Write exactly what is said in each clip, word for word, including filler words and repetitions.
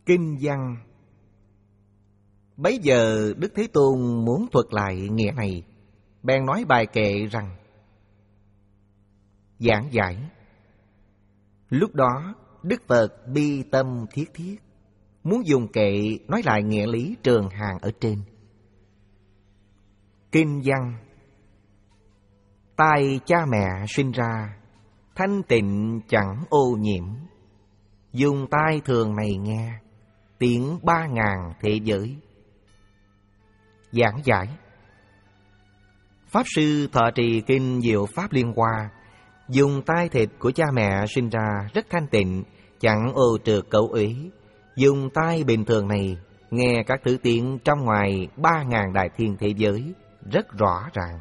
Kinh văn. Bấy giờ Đức Thế Tôn muốn thuật lại nghĩa này, bèn nói bài kệ rằng: giảng giải. Lúc đó Đức Phật bi tâm thiết thiết, muốn dùng kệ nói lại nghĩa lý trường hàng ở trên. Kinh văn. Tai cha mẹ sinh ra, thanh tịnh chẳng ô nhiễm. Dùng tai thường này nghe, tiếng ba ngàn thế giới. Giảng giải. Pháp Sư thọ trì kinh Diệu Pháp Liên Hoa, dùng tai thịt của cha mẹ sinh ra rất thanh tịnh, chẳng ô trượt cấu uế. Dùng tai bình thường này nghe các thứ tiếng trong ngoài ba ngàn đại thiên thế giới rất rõ ràng.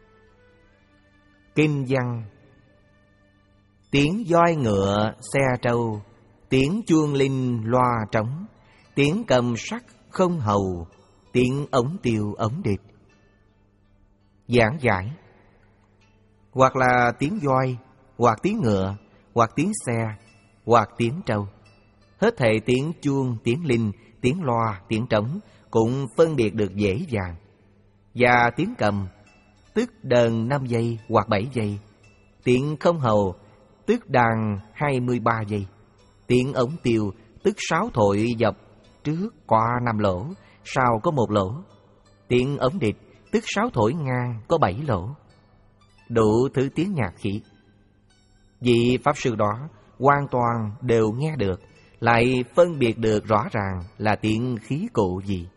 Kinh văn. Tiếng voi ngựa xe trâu, tiếng chuông linh loa trống, tiếng cầm sắt không hầu, tiếng ống tiêu ống địch. Giảng giải. Hoặc là tiếng voi, hoặc tiếng ngựa, hoặc tiếng xe, hoặc tiếng trâu. Hết thảy tiếng chuông, tiếng linh, tiếng loa, tiếng trống cũng phân biệt được dễ dàng. Và tiếng cầm, tức đờn năm giây hoặc bảy giây. Tiếng không hầu, tức đàn hai mươi ba giây. Tiếng ống tiêu, tức sáu thổi dọc, trước qua năm lỗ, sau có một lỗ. Tiếng ống địch, tức sáu thổi ngang có bảy lỗ. Đủ thứ tiếng nhạc khí. Vị Pháp Sư đó hoàn toàn đều nghe được, lại phân biệt được rõ ràng là tiếng khí cụ gì.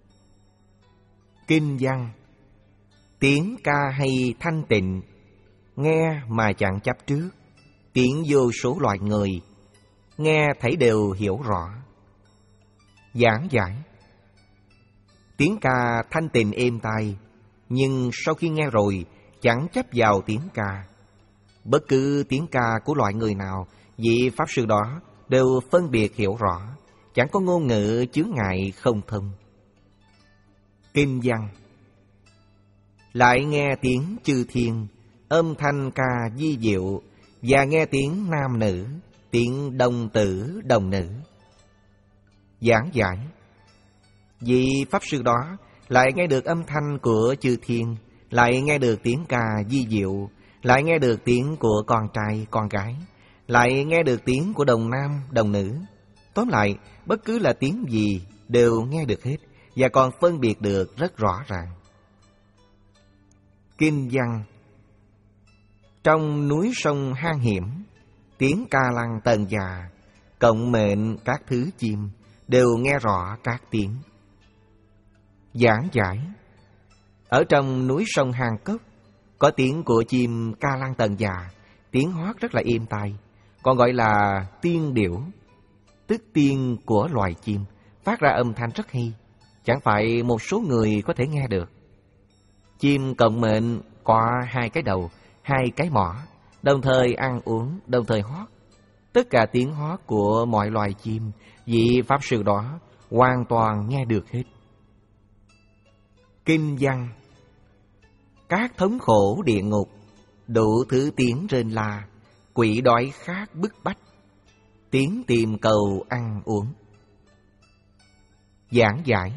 Kinh văn. Tiếng ca hay thanh tịnh, nghe mà chẳng chấp trước. Tiếng vô số loài người, nghe thấy đều hiểu rõ. Giảng giải. Tiếng ca thanh tịnh êm tai, nhưng sau khi nghe rồi chẳng chấp vào tiếng ca. Bất cứ tiếng ca của loại người nào, vị Pháp Sư đó đều phân biệt hiểu rõ, chẳng có ngôn ngữ chướng ngại không thông. Kinh văn. Lại nghe tiếng chư thiên, âm thanh ca di diệu, và nghe tiếng nam nữ, tiếng đồng tử đồng nữ. Giảng giải. Vị Pháp Sư đó lại nghe được âm thanh của chư thiên, lại nghe được tiếng ca di diệu, lại nghe được tiếng của con trai con gái, lại nghe được tiếng của đồng nam đồng nữ. Tóm lại, bất cứ là tiếng gì đều nghe được hết, và còn phân biệt được rất rõ ràng. Kinh văn. Trong núi sông hang hiểm, tiếng ca lăng tần già, cộng mệnh các thứ chim đều nghe rõ các tiếng. Giảng giải. Ở trong núi sông hang cốc, có tiếng của chim ca lăng tần già, tiếng hót rất là êm tai, còn gọi là tiên điểu, tức tiên của loài chim, phát ra âm thanh rất hay, chẳng phải một số người có thể nghe được. Chim cộng mệnh có hai cái đầu, hai cái mỏ, đồng thời ăn uống, đồng thời hót. Tất cả tiếng hót của mọi loài chim, vị Pháp Sư đó hoàn toàn nghe được hết. Kinh văn. Các thống khổ địa ngục, đủ thứ tiếng rên la, quỷ đói khát bức bách, tiếng tìm cầu ăn uống. Giảng giải.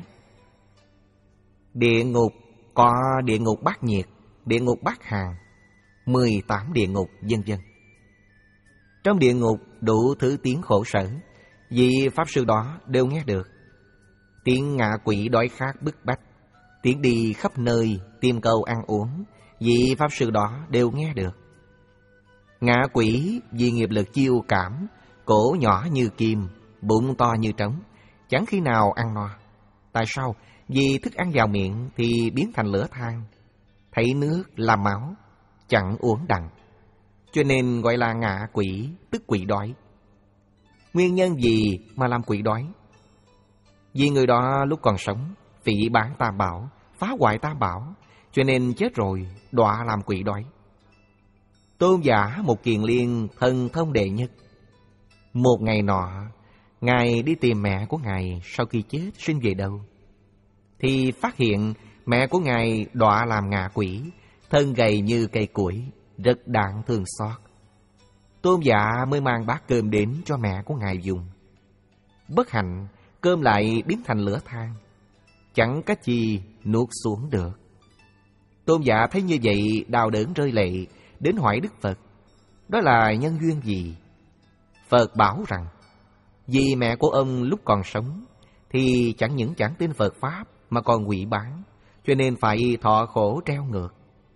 Địa ngục có địa ngục Bát Nhiệt, địa ngục Bát Hàn, mười tám địa ngục, vân vân. Trong địa ngục đủ thứ tiếng khổ sở, vị Pháp Sư đó đều nghe được. Tiếng ngạ quỷ đói khát bức bách, tiếng đi khắp nơi tìm cầu ăn uống, vị Pháp Sư đó đều nghe được. Ngạ quỷ vì nghiệp lực chiêu cảm, cổ nhỏ như kim, bụng to như trống, chẳng khi nào ăn no. Tại sao? Vì thức ăn vào miệng thì biến thành lửa than, thấy nước làm máu, chẳng uống đặng, cho nên gọi là ngạ quỷ, tức quỷ đói. Nguyên nhân gì mà làm quỷ đói? Vì người đó lúc còn sống phỉ báng Tam Bảo, phá hoại Tam Bảo, cho nên chết rồi đọa làm quỷ đói. Tôn giả Một Kiền Liên thần thông đệ nhất, một ngày nọ, Ngài đi tìm mẹ của Ngài sau khi chết sinh về đâu, thì phát hiện mẹ của Ngài đọa làm ngạ quỷ, thân gầy như cây củi, rất đáng thương xót. Tôn giả mới mang bát cơm đến cho mẹ của Ngài dùng. Bất hạnh, cơm lại biến thành lửa than, chẳng cách chi nuốt xuống được. Tôn giả thấy như vậy đau đớn rơi lệ, đến hỏi Đức Phật, đó là nhân duyên gì? Phật bảo rằng, vì mẹ của ông lúc còn sống thì chẳng những chẳng tin Phật Pháp mà còn quỷ bán, cho nên phải thọ khổ treo ngược.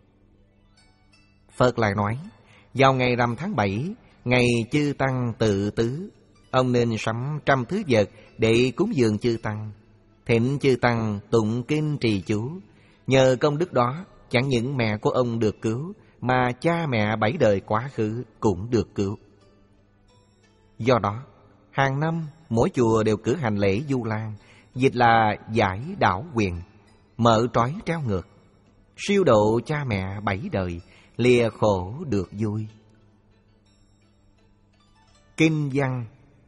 Phật lại nói, vào ngày rằm tháng bảy, ngày chư tăng tự tứ, ông nên sắm trăm thứ vật để cúng dường chư tăng, thỉnh chư tăng tụng kinh trì chú. Nhờ công đức đó, chẳng những mẹ của ông được cứu, mà cha mẹ bảy đời quá khứ cũng được cứu. Do đó, hàng năm mỗi chùa đều cử hành lễ Du Lan, dịch là giải đảo quyền, mở trói treo ngược, siêu độ cha mẹ bảy đời, lìa khổ được vui. Kinh văn.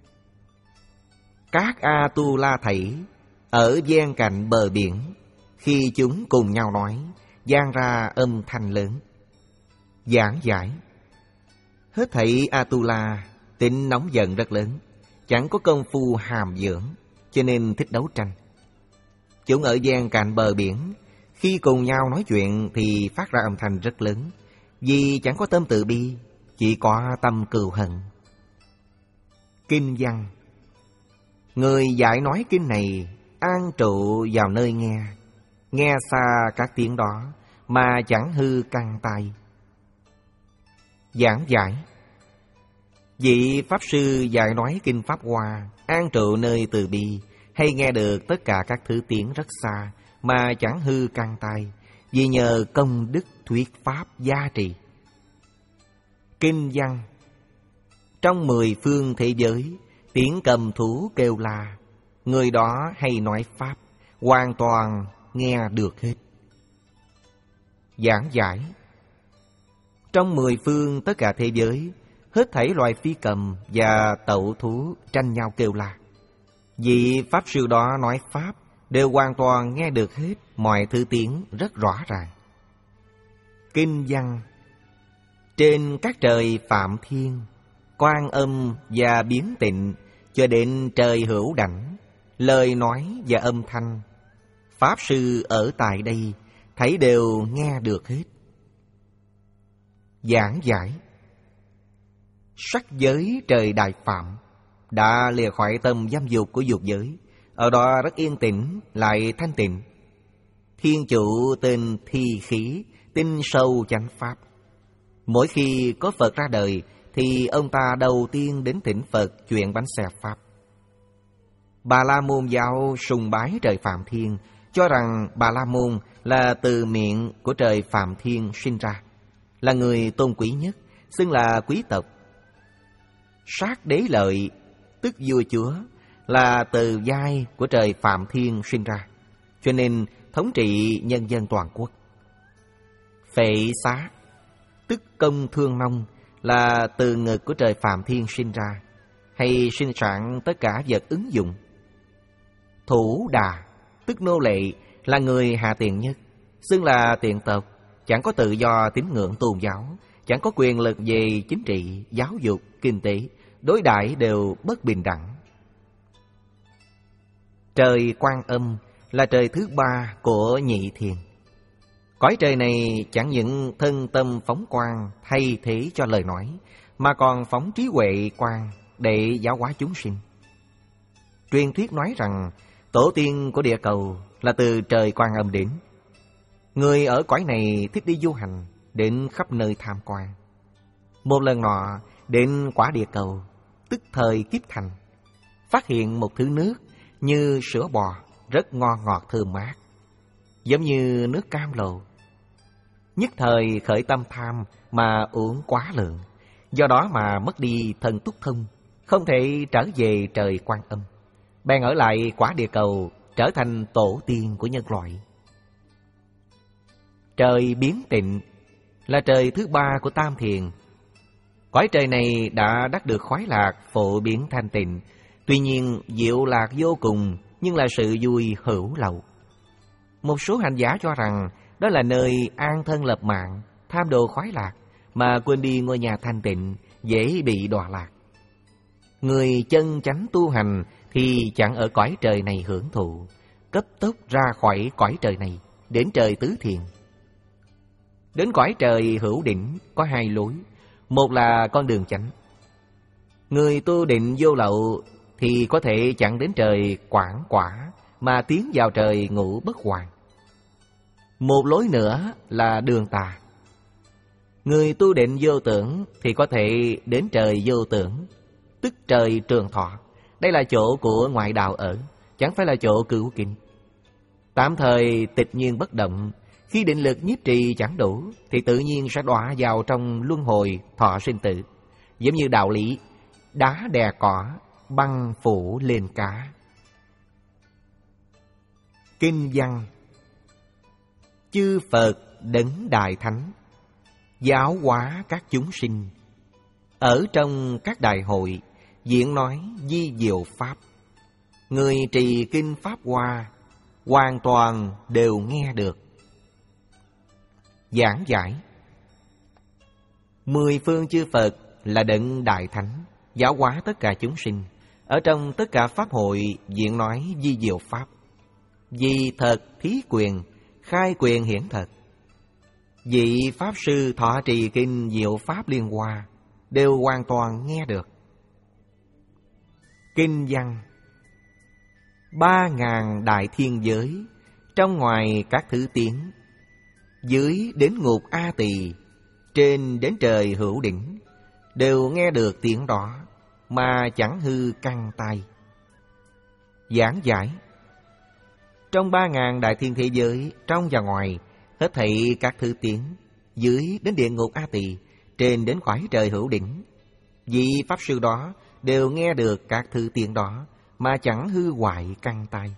Các A-tu-la thảy ở gian cạnh bờ biển, khi chúng cùng nhau nói, vang ra âm thanh lớn. Giảng giải. Hết thảy A-tu-la tính nóng giận rất lớn, chẳng có công phu hàm dưỡng, cho nên thích đấu tranh. Chúng ở gian cạnh bờ biển, khi cùng nhau nói chuyện thì phát ra âm thanh rất lớn, vì chẳng có tâm từ bi, chỉ có tâm cừu hận. Kinh văn. Người dạy nói kinh này an trụ vào nơi nghe, nghe xa các tiếng đó mà chẳng hư căn tai. Giảng giải. Vị Pháp Sư dạy nói kinh Pháp Hoa, an trụ nơi từ bi, hay nghe được tất cả các thứ tiếng rất xa mà chẳng hư căn tai, vì nhờ công đức thuyết Pháp gia trì. Kinh văn. Trong mười phương thế giới, tiếng cầm thú kêu la, người đó hay nói Pháp, hoàn toàn nghe được hết. Giảng giải. Trong mười phương tất cả thế giới, hết thảy loài phi cầm và tẩu thú tranh nhau kêu la. Vị Pháp Sư đó nói Pháp đều hoàn toàn nghe được hết mọi thứ tiếng rất rõ ràng. Kinh văn. Trên các trời Phạm Thiên, Quan Âm và Biến Tịnh, cho đến trời Hữu Đảnh, lời nói và âm thanh, Pháp Sư ở tại đây thấy đều nghe được hết. Giảng giải. Sắc giới trời Đại Phạm đã lìa khỏi tâm dâm dục của dục giới, ở đó rất yên tĩnh lại thanh tịnh. Thiên chủ tên Thi Khí, tin sâu chánh Pháp. Mỗi khi có Phật ra đời thì ông ta đầu tiên đến thỉnh Phật chuyện bánh xe Pháp. Bà La Môn giáo sùng bái trời Phạm Thiên, cho rằng Bà La Môn là từ miệng của trời Phạm Thiên sinh ra, là người tôn quý nhất, xưng là quý tộc. Sát Đế Lợi, tức vua chúa, là từ giai của trời Phạm Thiên sinh ra, cho nên thống trị nhân dân toàn quốc. Phệ Xá, tức Công Thương Nông, là từ ngực của trời Phạm Thiên sinh ra, hay sinh sản tất cả vật ứng dụng. Thủ Đà, tức nô lệ, là người hạ tiện nhất, xưng là tiện tộc, chẳng có tự do tín ngưỡng tôn giáo, chẳng có quyền lực về chính trị, giáo dục, kinh tế, đối đãi đều bất bình đẳng. Trời Quan Âm là trời thứ ba của nhị thiền. Cõi trời này chẳng những thân tâm phóng quang thay thế cho lời nói, mà còn phóng trí huệ quang để giáo hóa chúng sinh. Truyền thuyết nói rằng tổ tiên của địa cầu là từ trời Quan Âm đến. Người ở cõi này thích đi du hành, đến khắp nơi tham quan. Một lần nọ đến quả địa cầu, tức thời Kiếp Thành, phát hiện một thứ nước như sữa bò, rất ngon ngọt thơm mát, giống như nước cam lồ. Nhất thời khởi tâm tham mà uống quá lượng, do đó mà mất đi thần túc thông, không thể trở về trời Quan Âm, bèn ở lại quả địa cầu, trở thành tổ tiên của nhân loại. Trời Biến Tịnh là trời thứ ba của tam thiền. Cõi trời này đã đắc được khoái lạc phổ biến thanh tịnh, tuy nhiên diệu lạc vô cùng, nhưng là sự vui hữu lậu. Một số hành giả cho rằng đó là nơi an thân lập mạng, tham đồ khoái lạc, mà quên đi ngôi nhà thanh tịnh, dễ bị đọa lạc. Người chân chánh tu hành thì chẳng ở cõi trời này hưởng thụ, cấp tốc ra khỏi cõi trời này, đến trời tứ thiền. Đến cõi trời hữu đỉnh có hai lối, một là con đường chánh. Người tu định vô lậu thì có thể chẳng đến trời quảng quả, mà tiến vào trời ngũ bất hoàn. Một lối nữa là đường tà. Người tu định vô tưởng thì có thể đến trời vô tưởng, tức trời trường thọ. Đây là chỗ của ngoại đạo ở, chẳng phải là chỗ cửu kinh. Tạm thời tịch nhiên bất động, khi định lực nhiếp trì chẳng đủ thì tự nhiên sẽ đọa vào trong luân hồi thọ sinh tử. Giống như đạo lý đá đè cỏ, băng phủ lên cá. Kinh văn. Chư Phật đấng đại thánh giáo hóa các chúng sinh, ở trong các đại hội diễn nói di diệu pháp. Người trì kinh pháp hoa hoàn toàn đều nghe được. Giảng giải. Mười phương chư Phật là đấng đại thánh giáo hóa tất cả chúng sinh, ở trong tất cả pháp hội diễn nói di diệu pháp. Vì thật thí quyền, khai quyền hiển thật. Vị pháp sư thọ trì kinh diệu pháp liên hoa đều hoàn toàn nghe được. Kinh văn. Ba ngàn đại thiên giới, trong ngoài các thứ tiếng, dưới đến ngục A Tỳ, trên đến trời hữu đỉnh, đều nghe được tiếng đó, mà chẳng hư căn tai. Giảng giải. Trong ba ngàn đại thiên thế giới, trong và ngoài, hết thảy các thứ tiếng, dưới đến địa ngục A Tỳ, trên đến cõi trời hữu đỉnh, vị pháp sư đó đều nghe được các thứ tiếng đó, mà chẳng hư hoại căn tai.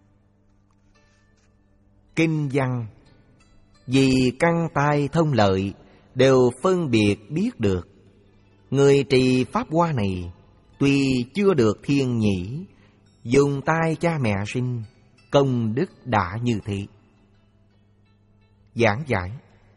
Kinh văn. Vì căn tai thông lợi, đều phân biệt biết được. Người trì pháp hoa này, tuy chưa được thiên nhĩ, dùng tai cha mẹ sinh, công đức đã như thế. Giảng giải.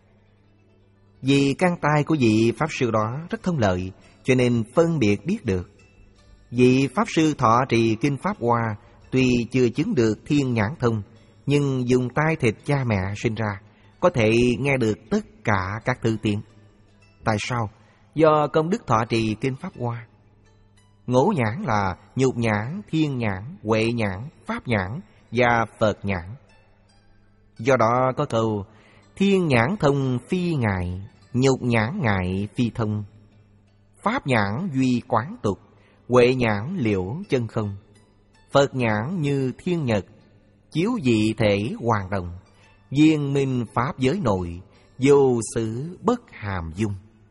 Vì căn tai của vị pháp sư đó rất thông lợi, cho nên phân biệt biết được. Vị pháp sư thọ trì kinh pháp hoa, tuy chưa chứng được thiên nhãn thông, nhưng dùng tai thịt cha mẹ sinh ra, có thể nghe được tất cả các thứ tiếng. Tại sao? Do công đức thọ trì kinh pháp hoa. Ngũ nhãn là nhục nhãn, thiên nhãn, huệ nhãn, pháp nhãn và Phật nhãn. Do đó có câu thiên nhãn thông phi ngại, nhục nhãn ngại phi thông. Pháp nhãn duy quán tục, huệ nhãn liễu chân không. Phật nhãn như thiên nhật, chiếu dị thể hoàn đồng. Viên minh pháp giới nội, vô xứ bất hàm dung.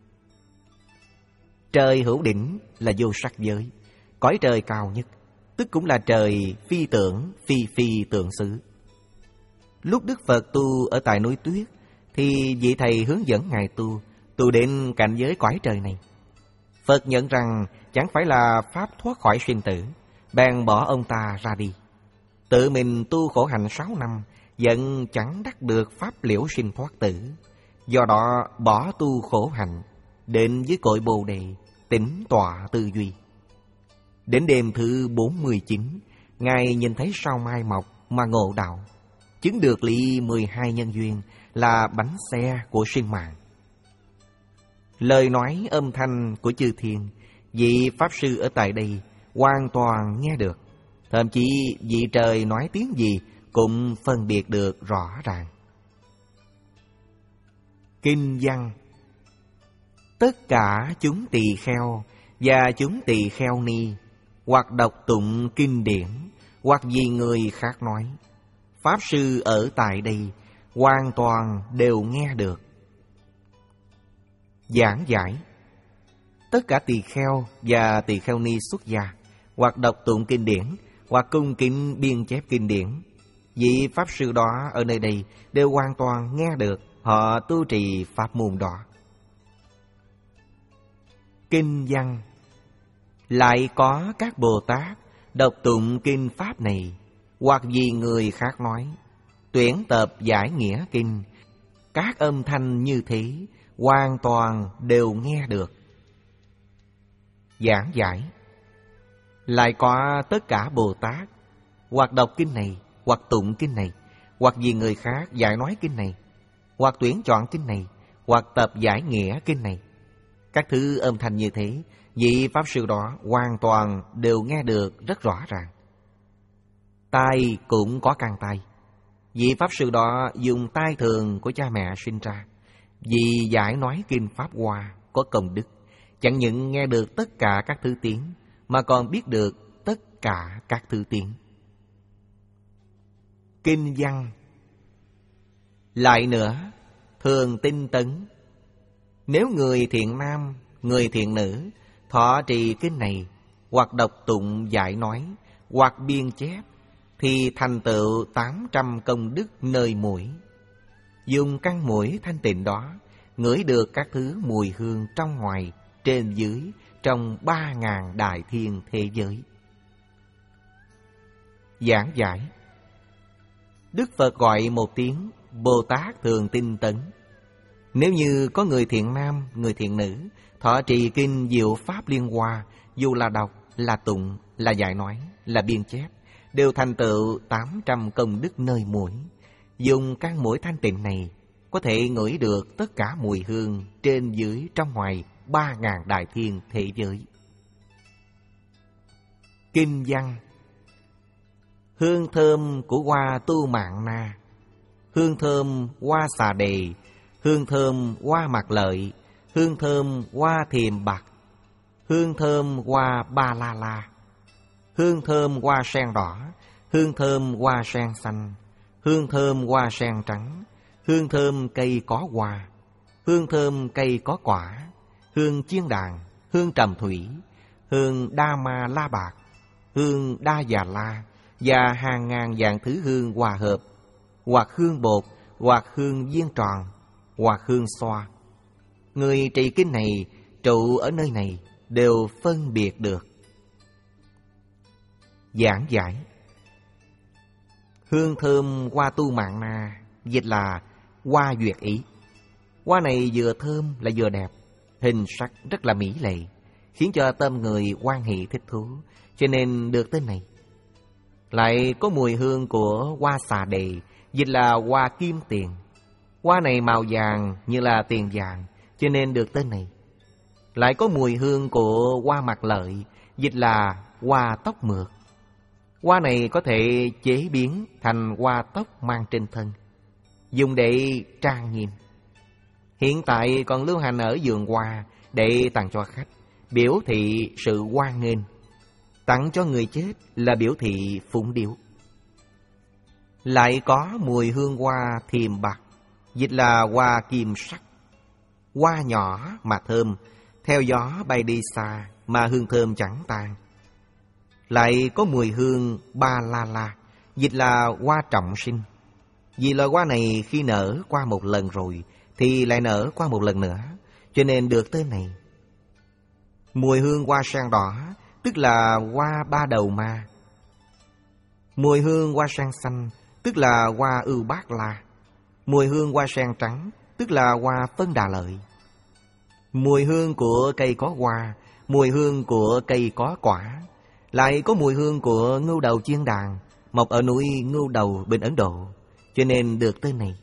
Trời hữu đỉnh là vô sắc giới, cõi trời cao nhất, tức cũng là trời phi tưởng, phi phi tưởng xứ. Lúc Đức Phật tu ở tại núi Tuyết, thì vị thầy hướng dẫn Ngài tu, tu đến cảnh giới cõi trời này. Phật nhận rằng chẳng phải là pháp thoát khỏi sinh tử, bèn bỏ ông ta ra đi. Tự mình tu khổ hạnh sáu năm, vẫn chẳng đắc được pháp liễu sinh thoát tử. Do đó bỏ tu khổ hạnh, đến với cội Bồ Đề, tĩnh tọa tư duy. Đến đêm thứ bốn mươi chín, Ngài nhìn thấy sao mai mọc mà ngộ đạo, chứng được ly mười hai nhân duyên là bánh xe của sinh mạng. Lời nói âm thanh của chư thiên, vị pháp sư ở tại đây hoàn toàn nghe được. Thậm chí vị trời nói tiếng gì cũng phân biệt được rõ ràng. Kinh văn. Tất cả chúng tỳ kheo và chúng tỳ kheo ni, hoặc đọc tụng kinh điển, hoặc vì người khác nói, pháp sư ở tại đây hoàn toàn đều nghe được. Giảng giải. Tất cả tỳ kheo và tỳ kheo ni xuất gia, hoặc đọc tụng kinh điển, hoặc cung kính biên chép kinh điển, vị pháp sư đó ở nơi đây đều hoàn toàn nghe được, họ tu trì pháp môn đó. Kinh văn. Lại có các Bồ Tát đọc tụng kinh pháp này, hoặc vì người khác nói, tuyển tập giải nghĩa kinh, các âm thanh như thế hoàn toàn đều nghe được. Giảng giải. Lại có tất cả Bồ Tát, hoặc đọc kinh này, hoặc tụng kinh này, hoặc vì người khác giải nói kinh này, hoặc tuyển chọn kinh này, hoặc tập giải nghĩa kinh này. Các thứ âm thanh như thế, vị Pháp Sư đó hoàn toàn đều nghe được rất rõ ràng. Tai cũng có căn tai. Vị Pháp Sư đó dùng tai thường của cha mẹ sinh ra. Vì giải nói kinh Pháp Hoa có công đức, chẳng những nghe được tất cả các thứ tiếng, mà còn biết được tất cả các thứ tiếng. Kinh văn. Lại nữa, thường tinh tấn. Nếu người thiện nam, người thiện nữ thọ trì kinh này, hoặc đọc tụng giải nói, hoặc biên chép, thì thành tựu tám trăm công đức nơi mũi. Dùng căn mũi thanh tịnh đó, ngửi được các thứ mùi hương trong ngoài, trên dưới, trong ba ngàn đại thiên thế giới. Giảng giải. Đức Phật gọi một tiếng Bồ Tát thường tinh tấn. Nếu như có người thiện nam, người thiện nữ thọ trì kinh Diệu Pháp Liên Hoa, dù là đọc, là tụng, là giải nói, là biên chép, đều thành tựu tám trăm công đức nơi mũi. Dùng căn mũi thanh tịnh này, có thể ngửi được tất cả mùi hương trên dưới trong ngoài ba ngàn đại thiên thế giới. Kinh văn. Hương thơm của hoa tu mạng na, hương thơm hoa xà đề, hương thơm hoa mạc lợi, hương thơm hoa thiềm bạc, hương thơm hoa ba la la, hương thơm hoa sen đỏ, hương thơm hoa sen xanh, hương thơm hoa sen trắng, hương thơm cây có hoa, hương thơm cây có quả, hương chiên đàn, hương trầm thủy, hương đa ma la bạc, hương đa già la, và hàng ngàn dạng thứ hương hòa hợp, hoặc hương bột, hoặc hương viên tròn, hoặc hương xoa. Người trì kinh này trụ ở nơi này đều phân biệt được. Giảng giải. Hương thơm hoa tu mạng na, dịch là hoa duyệt ý. Hoa này vừa thơm là vừa đẹp, hình sắc rất là mỹ lệ, khiến cho tâm người hoan hỷ thích thú, cho nên được tên này. Lại có mùi hương của hoa xà đề, dịch là hoa kim tiền. Hoa này màu vàng như là tiền vàng, cho nên được tên này. Lại có mùi hương của hoa mạc lợi, dịch là hoa tóc mượt. Hoa này có thể chế biến thành hoa tóc mang trên thân, dùng để trang nghiêm. Hiện tại còn lưu hành ở vườn hoa để tặng cho khách, biểu thị sự hoan nghênh. Tặng cho người chết là biểu thị phụng điếu. Lại có mùi hương hoa thiềm bạc, dịch là hoa kim sắc. Hoa nhỏ mà thơm, theo gió bay đi xa mà hương thơm chẳng tan. Lại có mùi hương ba la la, dịch là hoa trọng sinh. Vì loài hoa này khi nở qua một lần rồi thì lại nở qua một lần nữa, cho nên được tên này. Mùi hương hoa sen đỏ, tức là hoa ba đầu ma. Mùi hương hoa sen xanh, tức là hoa ưu bát la. Mùi hương hoa sen trắng, tức là hoa phân đà lợi. Mùi hương của cây có hoa, mùi hương của cây có quả. Lại có mùi hương của ngưu đầu chiên đàn, mọc ở núi Ngưu Đầu bên Ấn Độ, cho nên được tên này.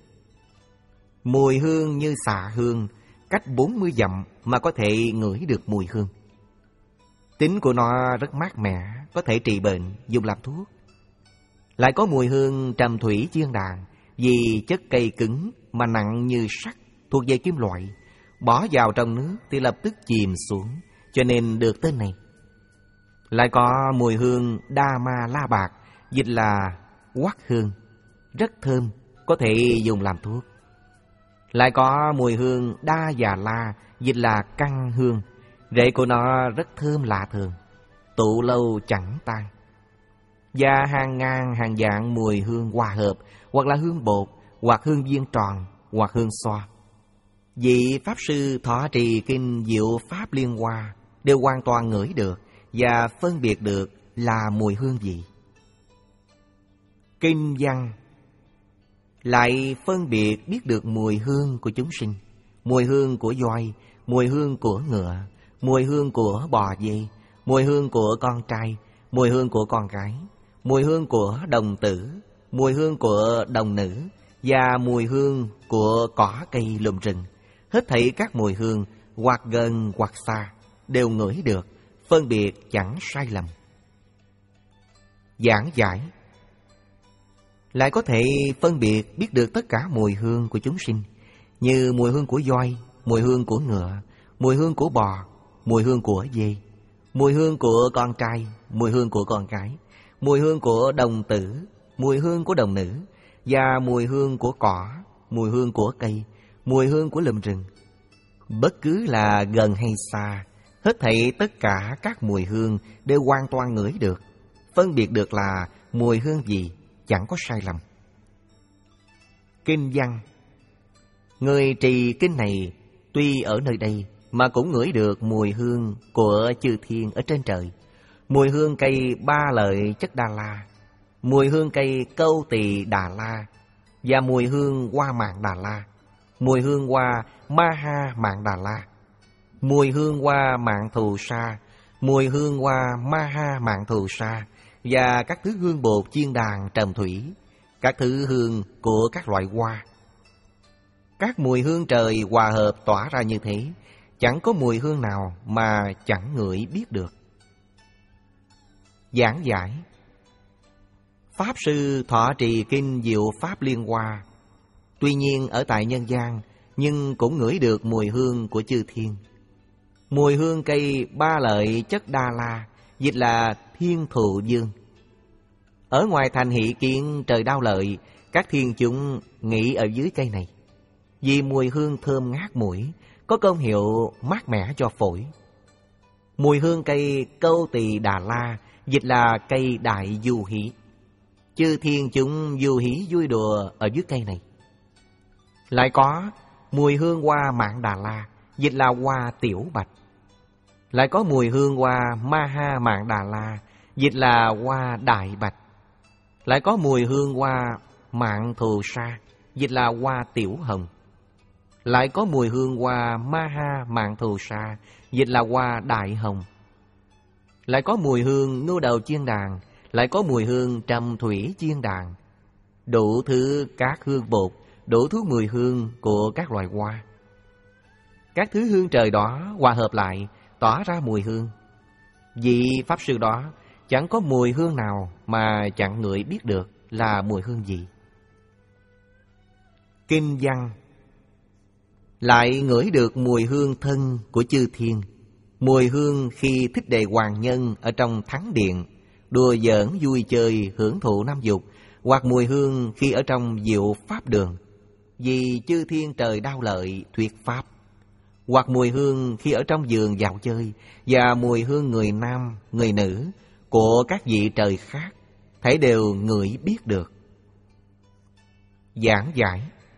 Mùi hương như xạ hương, cách bốn mươi dặm mà có thể ngửi được mùi hương. Tính của nó rất mát mẻ, có thể trị bệnh, dùng làm thuốc. Lại có mùi hương trầm thủy chiên đàn, vì chất cây cứng mà nặng như sắt, thuộc về kim loại. Bỏ vào trong nước thì lập tức chìm xuống, cho nên được tên này. Lại có mùi hương đa ma la bạc, dịch là hoắc hương, rất thơm, có thể dùng làm thuốc. Lại có mùi hương đa già la, dịch là căn hương. Rễ của nó rất thơm lạ thường, tụ lâu chẳng tan. Và hàng ngàn hàng dạng mùi hương hòa hợp, hoặc là hương bột, hoặc hương viên tròn, hoặc hương xoa. Vị Pháp Sư thọ trì kinh Diệu Pháp Liên Hoa đều hoàn toàn ngửi được và phân biệt được là mùi hương gì. Kinh văn. Lại phân biệt biết được mùi hương của chúng sinh, mùi hương của voi, mùi hương của ngựa, mùi hương của bò dê, mùi hương của con trai, mùi hương của con gái, mùi hương của đồng tử, mùi hương của đồng nữ và mùi hương của cỏ cây lùm rừng. Hết thảy các mùi hương hoặc gần hoặc xa đều ngửi được, phân biệt chẳng sai lầm. Giảng giải lại có thể phân biệt biết được tất cả mùi hương của chúng sinh, như mùi hương của voi, mùi hương của ngựa, mùi hương của bò, mùi hương của dê, mùi hương của con trai, mùi hương của con gái, mùi hương của đồng tử, mùi hương của đồng nữ và mùi hương của cỏ, mùi hương của cây, mùi hương của lùm rừng. Bất cứ là gần hay xa, hết thảy tất cả các mùi hương đều hoàn toàn ngửi được, phân biệt được là mùi hương gì, chẳng có sai lầm. Kinh văn. Người trì kinh này tuy ở nơi đây mà cũng ngửi được mùi hương của chư thiên ở trên trời. Mùi hương cây ba lợi chất Đa La, mùi hương cây câu tỳ Đà La và mùi hương hoa mạng Đà La, mùi hương hoa ma ha mạng Đà La, mùi hương hoa mạng Thù Sa, mùi hương hoa ma ha mạng Thù Sa và các thứ hương bột chiên đàn trầm thủy, các thứ hương của các loại hoa. Các mùi hương trời hòa hợp tỏa ra như thế, chẳng có mùi hương nào mà chẳng ngửi biết được. Giảng giải. Pháp sư thọ trì kinh Diệu Pháp Liên Hoa, tuy nhiên ở tại nhân gian, nhưng cũng ngửi được mùi hương của chư thiên. Mùi hương cây ba lợi chất Đa La, dịch là Thiên Thụ Dương. Ở ngoài thành Hỷ Kiến trời Đao Lợi, các thiên chúng nghỉ ở dưới cây này, vì mùi hương thơm ngát mũi, có công hiệu mát mẻ cho phổi. Mùi hương cây câu tỳ Đà La, dịch là cây đại du hí. Chư thiên chúng du hí vui đùa ở dưới cây này. Lại có mùi hương hoa mạng Đà La, dịch là hoa tiểu bạch. Lại có mùi hương hoa ma ha mạng Đà La, dịch là hoa đại bạch. Lại có mùi hương hoa mạng Thù Sa, dịch là hoa tiểu hồng. Lại có mùi hương hoa ma ha mạng Thù Sa, dịch là hoa đại hồng. Lại có mùi hương ngưu đầu chiên đàn, lại có mùi hương trầm thủy chiên đàn. Đủ thứ các hương bột, đủ thứ mùi hương của các loài hoa. Các thứ hương trời đó hòa hợp lại, tỏa ra mùi hương. Vị Pháp Sư đó chẳng có mùi hương nào mà chẳng ngửi biết được là mùi hương gì. Kinh văn. Lại ngửi được mùi hương thân của chư thiên, mùi hương khi Thích Đề Hoàng Nhân ở trong thắng điện, đùa giỡn vui chơi hưởng thụ năm dục, hoặc mùi hương khi ở trong Diệu Pháp Đường, vì chư thiên trời Đao Lợi thuyết Pháp, hoặc mùi hương khi ở trong vườn dạo chơi, và mùi hương người nam, người nữ của các vị trời khác, thảy đều ngửi biết được. Giảng giải.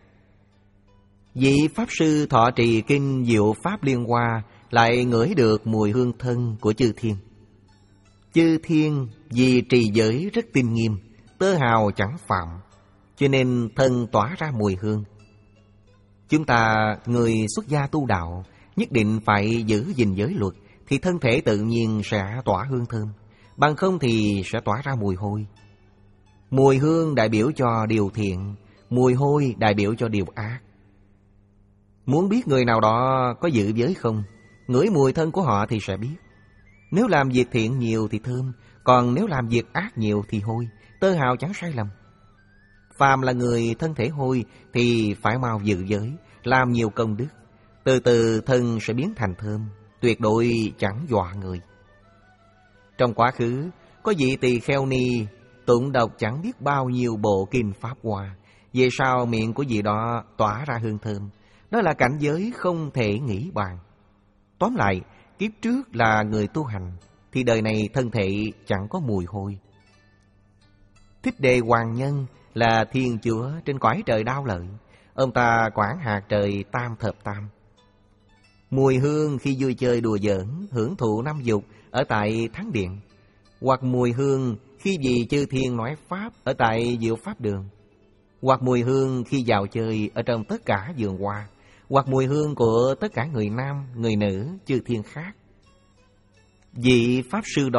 Vị Pháp Sư thọ trì kinh Diệu Pháp Liên Hoa lại ngửi được mùi hương thân của chư thiên. Chư thiên vì trì giới rất tinh nghiêm, tơ hào chẳng phạm, cho nên thân tỏa ra mùi hương. Chúng ta, người xuất gia tu đạo, nhất định phải giữ gìn giới luật, thì thân thể tự nhiên sẽ tỏa hương thơm, bằng không thì sẽ tỏa ra mùi hôi. Mùi hương đại biểu cho điều thiện, mùi hôi đại biểu cho điều ác. Muốn biết người nào đó có giữ giới không, ngửi mùi thân của họ thì sẽ biết. Nếu làm việc thiện nhiều thì thơm, còn nếu làm việc ác nhiều thì hôi, tơ hào chẳng sai lầm. Phàm là người thân thể hôi thì phải mau giữ giới, làm nhiều công đức, từ từ thân sẽ biến thành thơm, tuyệt đối chẳng dọa người. Trong quá khứ, có vị tỳ kheo ni tụng đọc chẳng biết bao nhiêu bộ kinh Pháp Hoa, về sau miệng của vị đó tỏa ra hương thơm. Đó là cảnh giới không thể nghĩ bàn. Tóm lại, kiếp trước là người tu hành, thì đời này thân thể chẳng có mùi hôi. Thích Đề Hoàng Nhân là thiên chúa trên cõi trời Đao Lợi. Ông ta quản hạt trời tam thập tam. Mùi hương khi vui chơi đùa giỡn, hưởng thụ năm dục ở tại thắng điện, hoặc mùi hương khi vì chư thiên nói Pháp ở tại Diệu Pháp Đường, hoặc mùi hương khi vào chơi ở trong tất cả vườn hoa, hoặc mùi hương của tất cả người nam, người nữ, chư thiên khác. Vị Pháp Sư đó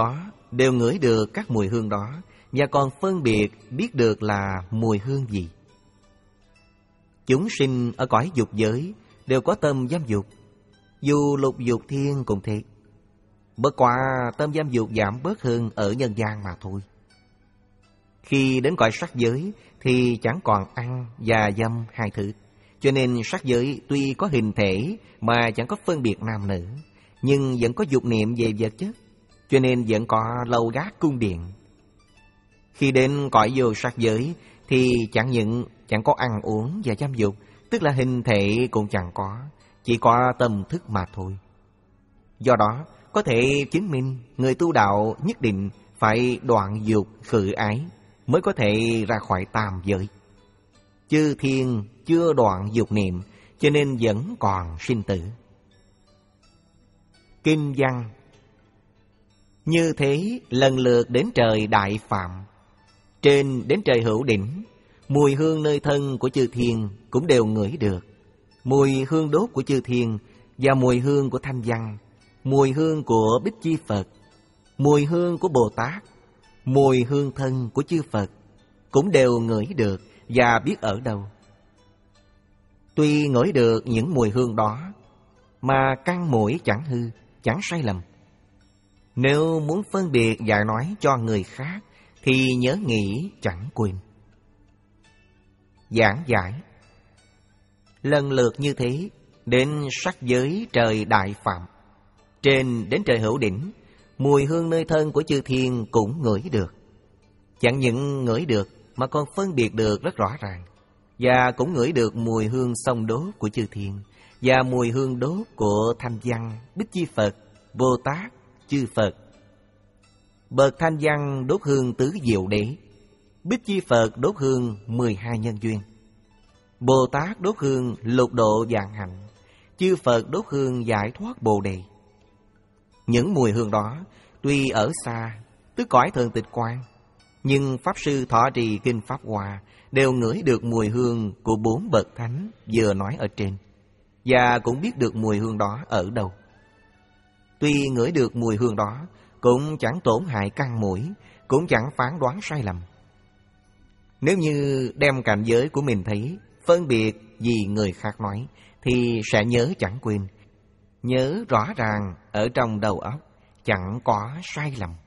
đều ngửi được các mùi hương đó, và còn phân biệt biết được là mùi hương gì. Chúng sinh ở cõi dục giới đều có tâm dâm dục, dù lục dục thiên cũng thế. Bất quá tâm dâm dục giảm bớt hơn ở nhân gian mà thôi. Khi đến cõi sắc giới thì chẳng còn ăn và dâm hai thứ. Cho nên sắc giới tuy có hình thể mà chẳng có phân biệt nam nữ, nhưng vẫn có dục niệm về vật chất, cho nên vẫn có lầu gác cung điện. Khi đến cõi vô sắc giới thì chẳng những chẳng có ăn uống và dâm dục, tức là hình thể cũng chẳng có, chỉ có tâm thức mà thôi. Do đó có thể chứng minh người tu đạo nhất định phải đoạn dục khử ái mới có thể ra khỏi tam giới. Chư thiên chưa đoạn dục niệm, cho nên vẫn còn sinh tử. Kinh văn: như thế lần lượt đến trời Đại Phạm, trên đến trời Hữu Đỉnh, mùi hương nơi thân của chư thiên cũng đều ngửi được. Mùi hương đốt của chư thiên và mùi hương của Thanh Văn, mùi hương của Bích Chi Phật, mùi hương của Bồ Tát, mùi hương thân của chư Phật cũng đều ngửi được và biết ở đâu. Tuy ngửi được những mùi hương đó mà căn mũi chẳng hư, chẳng sai lầm. Nếu muốn phân biệt và nói cho người khác thì nhớ nghĩ chẳng quên. Giảng giải: lần lượt như thế đến sắc giới trời Đại Phạm, trên đến trời Hữu Đỉnh, mùi hương nơi thân của chư thiên cũng ngửi được. Chẳng những ngửi được mà còn phân biệt được rất rõ ràng, và cũng ngửi được mùi hương xông đốt của chư thiên và mùi hương đốt của Thanh Văn, Bích Chi Phật, Bồ Tát, chư Phật. Bậc Thanh Văn đốt hương tứ diệu đế, Bích Chi Phật đốt hương mười hai nhân duyên, Bồ Tát đốt hương lục độ vạn hạnh, chư Phật đốt hương giải thoát bồ đề. Những mùi hương đó tuy ở xa, tức cõi Thường Tịch Quan, nhưng Pháp Sư thọ trì Kinh Pháp Hoa đều ngửi được mùi hương của bốn bậc thánh vừa nói ở trên, và cũng biết được mùi hương đó ở đâu. Tuy ngửi được mùi hương đó, cũng chẳng tổn hại căn mũi, cũng chẳng phán đoán sai lầm. Nếu như đem cảnh giới của mình thấy, phân biệt vì người khác nói, thì sẽ nhớ chẳng quên, nhớ rõ ràng ở trong đầu óc, chẳng có sai lầm.